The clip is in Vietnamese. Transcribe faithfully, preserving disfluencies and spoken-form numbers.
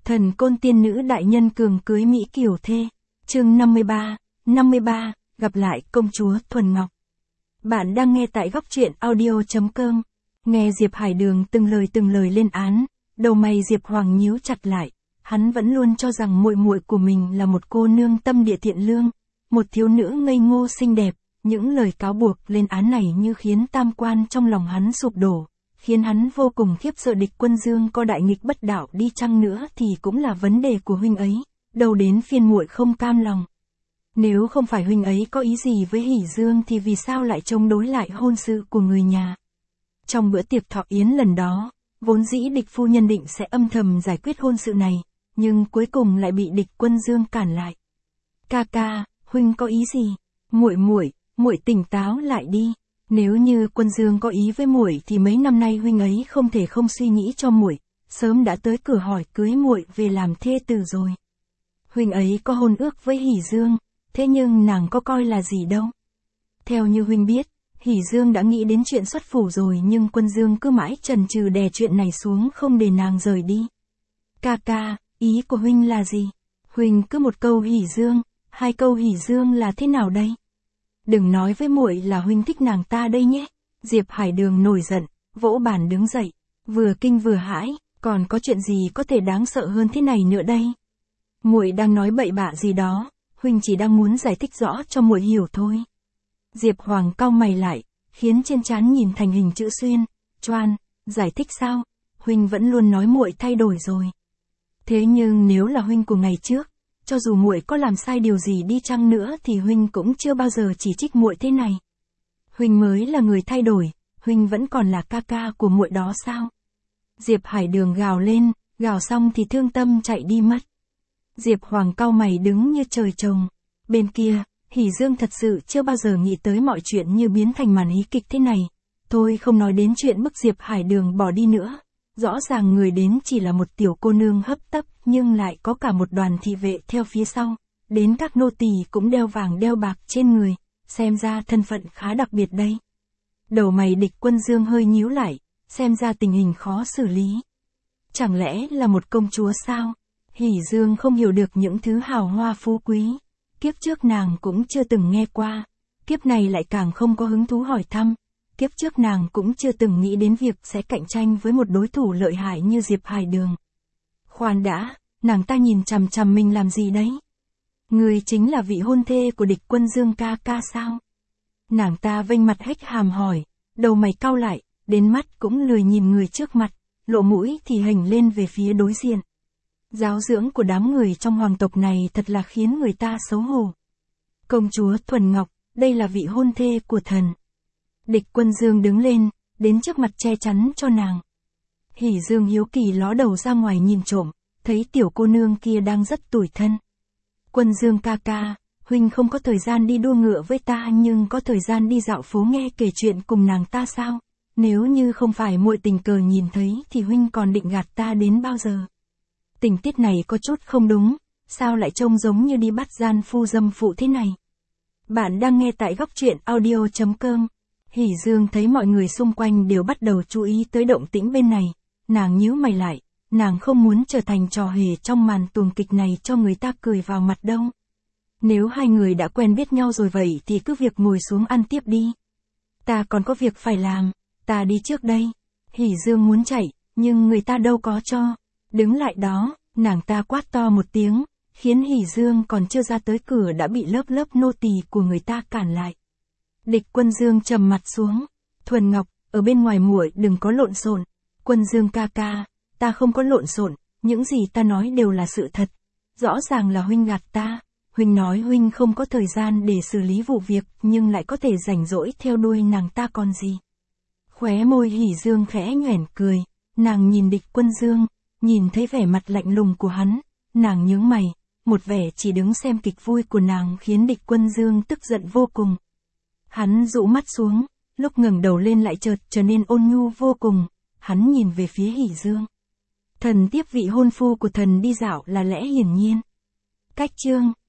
Thần côn tiên nữ đại nhân cường cưới Mỹ Kiều thê. Chương năm mươi ba, năm mươi ba, gặp lại công chúa Thuần Ngọc. Bạn đang nghe tại góc truyện audio chấm com. Nghe Diệp Hải Đường từng lời từng lời lên án, đầu mày Diệp Hoàng nhíu chặt lại. Hắn vẫn luôn cho rằng muội muội của mình là một cô nương tâm địa thiện lương, một thiếu nữ ngây ngô xinh đẹp. Những lời cáo buộc lên án này như khiến tam quan trong lòng hắn sụp đổ, khiến hắn vô cùng khiếp sợ. Địch Quân Dương có đại nghịch bất đạo đi chăng nữa thì cũng là vấn đề của huynh ấy, đâu đến phiên muội không cam lòng. Nếu không phải huynh ấy có ý gì với Hỉ Dương thì vì sao lại chống đối lại hôn sự của người nhà? Trong bữa tiệc thọ yến lần đó, vốn dĩ Địch phu nhân định sẽ âm thầm giải quyết hôn sự này, nhưng cuối cùng lại bị Địch Quân Dương cản lại. Ca ca, huynh có ý gì? Muội muội, muội tỉnh táo lại đi. Nếu như Quân Dương có ý với muội thì mấy năm nay huynh ấy không thể không suy nghĩ cho muội, sớm đã tới cửa hỏi cưới muội về làm thê tử rồi. Huynh ấy có hôn ước với Hỉ Dương, thế nhưng nàng có coi là gì đâu. Theo như huynh biết, Hỉ Dương đã nghĩ đến chuyện xuất phủ rồi, nhưng Quân Dương cứ mãi chần chừ đè chuyện này xuống không để nàng rời đi. Ca ca, ý của huynh là gì? Huynh cứ một câu Hỉ Dương, hai câu Hỉ Dương là thế nào đây? Đừng nói với muội là huynh thích nàng ta đây nhé. Diệp Hải Đường nổi giận, vỗ bàn đứng dậy, vừa kinh vừa hãi, còn có chuyện gì có thể đáng sợ hơn thế này nữa đây? Muội đang nói bậy bạ gì đó, huynh chỉ đang muốn giải thích rõ cho muội hiểu thôi. Diệp Hoàng cau mày lại, khiến trên trán nhìn thành hình chữ xuyên, choan, giải thích sao? Huynh vẫn luôn nói muội thay đổi rồi. Thế nhưng nếu là huynh của ngày trước, cho dù muội có làm sai điều gì đi chăng nữa thì huynh cũng chưa bao giờ chỉ trích muội thế này. Huynh mới là người thay đổi, huynh vẫn còn là ca ca của muội đó sao? Diệp Hải Đường gào lên, gào xong thì thương tâm chạy đi mất. Diệp Hoàng cau mày đứng như trời trồng. Bên kia, Hỉ Dương thật sự chưa bao giờ nghĩ tới mọi chuyện như biến thành màn hí kịch thế này. Thôi không nói đến chuyện bức Diệp Hải Đường bỏ đi nữa. Rõ ràng người đến chỉ là một tiểu cô nương hấp tấp, nhưng lại có cả một đoàn thị vệ theo phía sau. Đến các nô tỳ cũng đeo vàng đeo bạc trên người, xem ra thân phận khá đặc biệt đây. Đầu mày Địch Quân Dương hơi nhíu lại, xem ra tình hình khó xử lý. Chẳng lẽ là một công chúa sao? Hỉ Dương không hiểu được những thứ hào hoa phú quý. Kiếp trước nàng cũng chưa từng nghe qua, kiếp này lại càng không có hứng thú hỏi thăm. Kiếp trước nàng cũng chưa từng nghĩ đến việc sẽ cạnh tranh với một đối thủ lợi hại như Diệp Hải Đường. Khoan đã, nàng ta nhìn chằm chằm mình làm gì đấy? Người chính là vị hôn thê của Địch Quân Dương ca ca sao? Nàng ta vênh mặt hếch hàm hỏi, đầu mày cau lại, đến mắt cũng lười nhìn người trước mặt, lộ mũi thì hình lên về phía đối diện. Giáo dưỡng của đám người trong hoàng tộc này thật là khiến người ta xấu hổ. Công chúa Thuần Ngọc, đây là vị hôn thê của thần. Địch Quân Dương đứng lên, đến trước mặt che chắn cho nàng. Hỉ Dương hiếu kỳ ló đầu ra ngoài nhìn trộm, thấy tiểu cô nương kia đang rất tủi thân. Quân Dương ca ca, huynh không có thời gian đi đua ngựa với ta nhưng có thời gian đi dạo phố nghe kể chuyện cùng nàng ta sao? Nếu như không phải muội tình cờ nhìn thấy thì huynh còn định gạt ta đến bao giờ? Tình tiết này có chút không đúng, sao lại trông giống như đi bắt gian phu dâm phụ thế này? Bạn đang nghe tại góc truyện audio chấm com. Hỉ Dương thấy mọi người xung quanh đều bắt đầu chú ý tới động tĩnh bên này, nàng nhíu mày lại, nàng không muốn trở thành trò hề trong màn tuồng kịch này cho người ta cười vào mặt đâu. Nếu hai người đã quen biết nhau rồi vậy thì cứ việc ngồi xuống ăn tiếp đi. Ta còn có việc phải làm, ta đi trước đây. Hỉ Dương muốn chạy, nhưng người ta đâu có cho. Đứng lại đó, nàng ta quát to một tiếng, khiến Hỉ Dương còn chưa ra tới cửa đã bị lớp lớp nô tỳ của người ta cản lại. Địch Quân Dương trầm mặt xuống, Thuần Ngọc, ở bên ngoài muội đừng có lộn xộn. Quân Dương ca ca, ta không có lộn xộn, những gì ta nói đều là sự thật. Rõ ràng là huynh gạt ta, huynh nói huynh không có thời gian để xử lý vụ việc nhưng lại có thể rảnh rỗi theo đuôi nàng ta còn gì. Khóe môi Hỉ Dương khẽ nhoẻn cười, nàng nhìn Địch Quân Dương, nhìn thấy vẻ mặt lạnh lùng của hắn, nàng nhướng mày, một vẻ chỉ đứng xem kịch vui của nàng khiến Địch Quân Dương tức giận vô cùng. Hắn rũ mắt xuống, lúc ngẩng đầu lên lại chợt trở nên ôn nhu vô cùng, hắn nhìn về phía Hỉ Dương. Thần tiếp vị hôn phu của thần đi dạo là lẽ hiển nhiên. Cách chương